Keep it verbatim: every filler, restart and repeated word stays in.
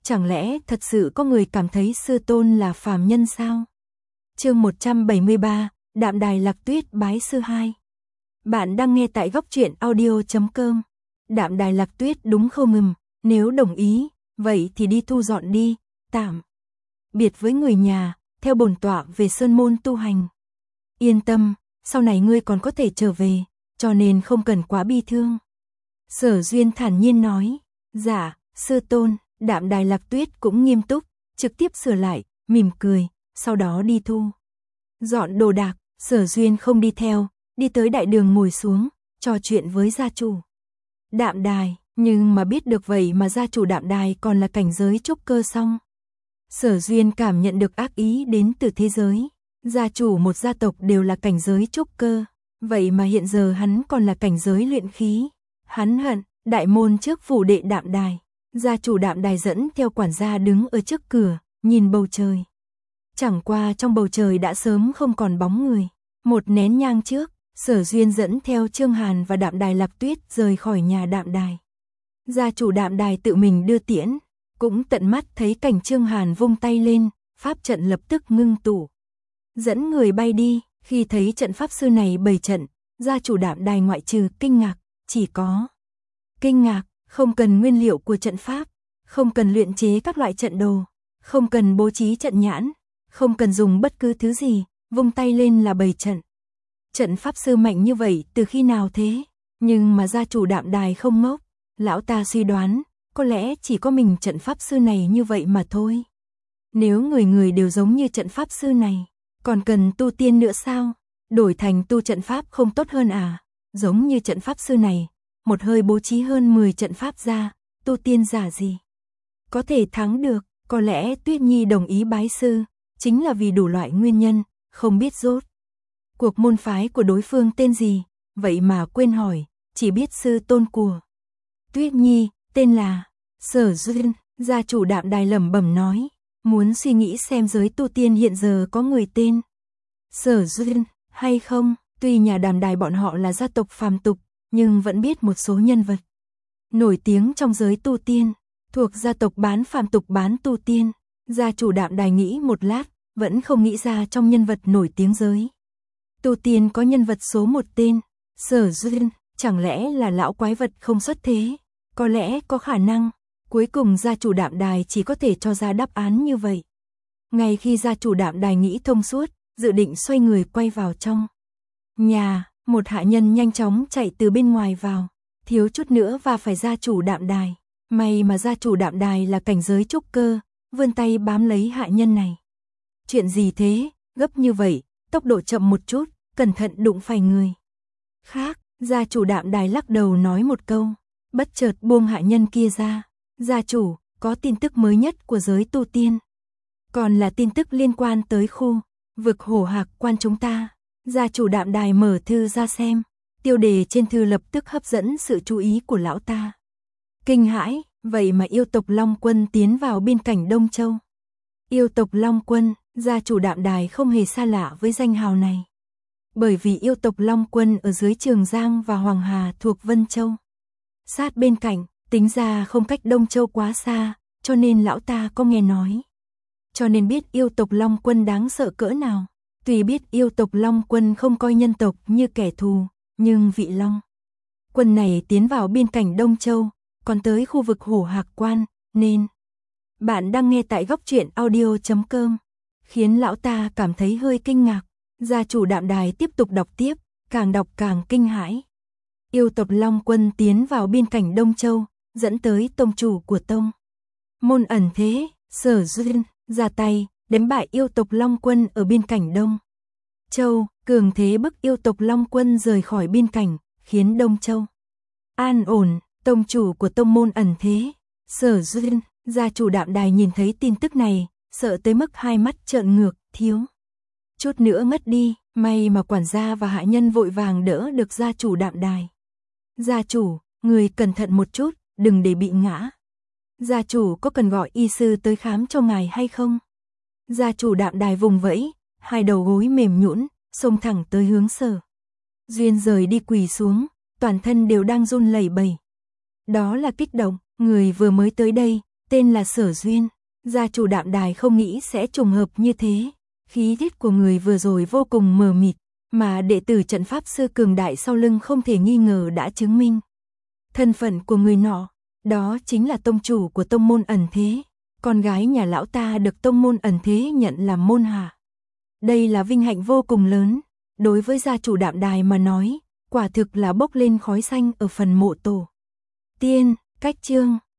Chẳng lẽ thật sự có người cảm thấy sư tôn là phàm nhân sao? Chương một trăm bảy mươi ba, Đạm Đài Lạc Tuyết bái sư hai. Bạn đang nghe tại góc truyện audio chấm com. Đạm Đài Lạc Tuyết đúng không mừng, nếu đồng ý, vậy thì đi thu dọn đi, tạm biệt với người nhà, theo bổn tọa về sơn môn tu hành. Yên tâm, sau này ngươi còn có thể trở về, cho nên không cần quá bi thương. Sở Duyên thản nhiên nói, dạ, sư tôn. Đạm Đài Lạc Tuyết cũng nghiêm túc, trực tiếp sửa lại, mỉm cười, sau đó đi thu dọn đồ đạc. Sở Duyên không đi theo, đi tới đại đường ngồi xuống, trò chuyện với gia chủ Đạm Đài, nhưng mà biết được vậy mà gia chủ Đạm Đài còn là cảnh giới trúc cơ xong. Sở Duyên cảm nhận được ác ý đến từ thế giới, gia chủ một gia tộc đều là cảnh giới trúc cơ, vậy mà hiện giờ hắn còn là cảnh giới luyện khí. Hắn hận, đại môn trước phủ đệ Đạm Đài. Gia chủ Đạm Đài dẫn theo quản gia đứng ở trước cửa, nhìn bầu trời. Chẳng qua trong bầu trời đã sớm không còn bóng người. Một nén nhang trước, Sở Duyên dẫn theo Trương Hàn và Đạm Đài Lạc Tuyết rời khỏi nhà Đạm Đài. Gia chủ Đạm Đài tự mình đưa tiễn, cũng tận mắt thấy cảnh Trương Hàn vung tay lên, pháp trận lập tức ngưng tụ, dẫn người bay đi. Khi thấy trận pháp sư này bày trận, gia chủ Đạm Đài ngoại trừ kinh ngạc, chỉ có kinh ngạc. Không cần nguyên liệu của trận pháp, không cần luyện chế các loại trận đồ, không cần bố trí trận nhãn, không cần dùng bất cứ thứ gì, vung tay lên là bày trận. Trận pháp sư mạnh như vậy từ khi nào thế? Nhưng mà gia chủ Đạm Đài không ngốc, lão ta suy đoán, có lẽ chỉ có mình trận pháp sư này như vậy mà thôi. Nếu người người đều giống như trận pháp sư này, còn cần tu tiên nữa sao? Đổi thành tu trận pháp không tốt hơn à? Giống như trận pháp sư này, một hơi bố trí hơn mười trận pháp ra, tu tiên giả gì có thể thắng được. Có lẽ Tuyết Nhi đồng ý bái sư, chính là vì đủ loại nguyên nhân, không biết rốt cuộc môn phái của đối phương tên gì, vậy mà quên hỏi, chỉ biết sư tôn của Tuyết Nhi, tên là Sở Duyên. Gia chủ Đạm Đài lẩm bẩm nói, muốn suy nghĩ xem giới tu tiên hiện giờ có người tên Sở Duyên hay không. Tuy nhà Đạm Đài bọn họ là gia tộc phàm tục, nhưng vẫn biết một số nhân vật nổi tiếng trong giới tu tiên, thuộc gia tộc bán phàm tục bán tu tiên. Gia chủ Đạm Đài nghĩ một lát, vẫn không nghĩ ra trong nhân vật nổi tiếng giới tu tiên có nhân vật số một tên Sở Duyên, chẳng lẽ là lão quái vật không xuất thế? Có lẽ có khả năng. Cuối cùng gia chủ Đạm Đài chỉ có thể cho ra đáp án như vậy. Ngay khi gia chủ Đạm Đài nghĩ thông suốt, dự định xoay người quay vào trong nhà, một hạ nhân nhanh chóng chạy từ bên ngoài vào, thiếu chút nữa và phải gia chủ Đạm Đài. May mà gia chủ Đạm Đài là cảnh giới trúc cơ, vươn tay bám lấy hạ nhân này. Chuyện gì thế, gấp như vậy, tốc độ chậm một chút, cẩn thận đụng phải người khác. Gia chủ Đạm Đài lắc đầu nói một câu, bất chợt buông hạ nhân kia ra. Gia chủ, có tin tức mới nhất của giới tu tiên, còn là tin tức liên quan tới khu vực Hổ Hạc Quan chúng ta. Gia chủ Đạm Đài mở thư ra xem, tiêu đề trên thư lập tức hấp dẫn sự chú ý của lão ta. Kinh hãi, vậy mà yêu tộc Long Quân tiến vào biên cảnh Đông Châu. Yêu tộc Long Quân, gia chủ Đạm Đài không hề xa lạ với danh hào này. Bởi vì yêu tộc Long Quân ở dưới Trường Giang và Hoàng Hà thuộc Vân Châu, sát bên cạnh, tính ra không cách Đông Châu quá xa, cho nên lão ta có nghe nói. Cho nên biết yêu tộc Long Quân đáng sợ cỡ nào. Tuy biết yêu tộc Long Quân không coi nhân tộc như kẻ thù, nhưng vị Long Quân này tiến vào biên cảnh Đông Châu, còn tới khu vực Hổ Hạc Quan, nên bạn đang nghe tại góc truyện audio chấm com, khiến lão ta cảm thấy hơi kinh ngạc. Gia chủ Đạm Đài tiếp tục đọc tiếp, càng đọc càng kinh hãi. Yêu tộc Long Quân tiến vào biên cảnh Đông Châu, dẫn tới tông chủ của tông môn ẩn thế, Sở Duyên, ra tay đánh bại yêu tộc Long Quân ở biên cảnh Đông Châu, cường thế bức yêu tộc Long Quân rời khỏi biên cảnh, khiến Đông Châu an ổn. Tông chủ của tông môn ẩn thế, Sở Duyên. Gia chủ Đạm Đài nhìn thấy tin tức này, sợ tới mức hai mắt trợn ngược, thiếu chút nữa ngất đi. May mà quản gia và hạ nhân vội vàng đỡ được gia chủ Đạm Đài. Gia chủ, người cẩn thận một chút, đừng để bị ngã. Gia chủ có cần gọi y sư tới khám cho ngài hay không? Gia chủ Đạm Đài vùng vẫy, hai đầu gối mềm nhũn, xông thẳng tới hướng Sở Duyên rời đi quỳ xuống, toàn thân đều đang run lẩy bẩy. Đó là kích động, người vừa mới tới đây, tên là Sở Duyên. Gia chủ Đạm Đài không nghĩ sẽ trùng hợp như thế. Khí tiết của người vừa rồi vô cùng mờ mịt, mà đệ tử trận pháp sư cường đại sau lưng không thể nghi ngờ đã chứng minh. Thân phận của người nọ, đó chính là tông chủ của tông môn ẩn thế. Con gái nhà lão ta được tông môn ẩn thế nhận làm môn hạ. Đây là vinh hạnh vô cùng lớn, đối với gia chủ Đạm Đài mà nói, quả thực là bốc lên khói xanh ở phần mộ tổ tiên. Cách chương